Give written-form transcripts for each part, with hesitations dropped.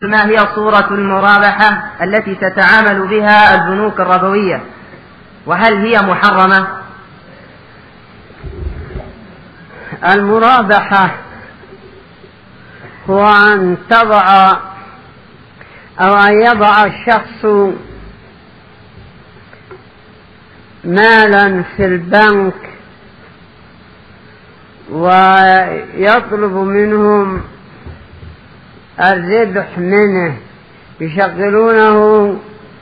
ما هي صورة المرابحة التي تتعامل بها البنوك الربوية، وهل هي محرمة؟ المرابحة هو أن تضع أو أن يضع الشخص مالا في البنك ويطلب منهم الربح منه، يشغلونه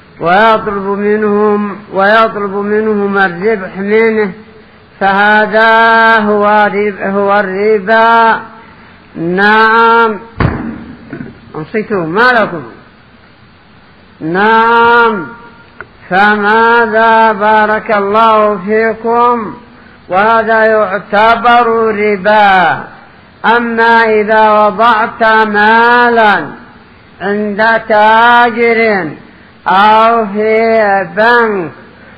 ويطلب منهم الربح منه، فهذا هو الربا. نعم، أنصتوا ما لكم. نعم، فماذا بارك الله فيكم، وهذا يعتبر ربا. أما إذا وضعت مالا عند تاجر أو في بنك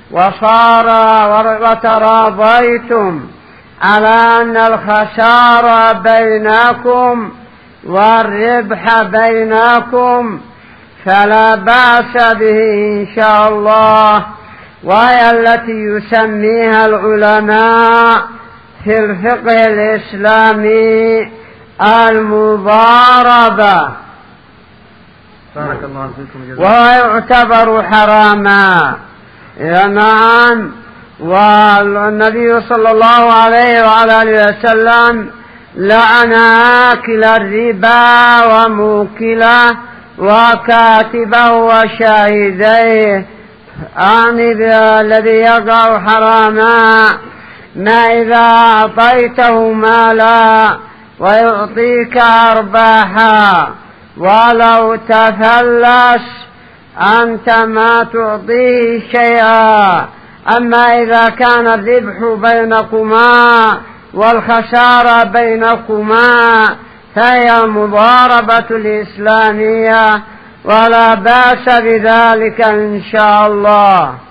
وتراضيتم على أن الخسارة بينكم والربح بينكم فلا بأس به إن شاء الله، وهي التي يسميها العلماء في الفقه الإسلامي المضاربة، وهو يعتبر حراما. نعم، والنبي صلى الله عليه وعلى آله وسلم لعن آكل الربا وموكله وكاتبه وشاهديه، الذي يقع حراما ما إذا أعطيته مالا ويعطيك أرباحا ولو تفلس أنت ما تعطيه شيئا. أما إذا كان الربح بينكما والخسارة بينكما فهي المضاربة الإسلامية، ولا بأس بذلك إن شاء الله.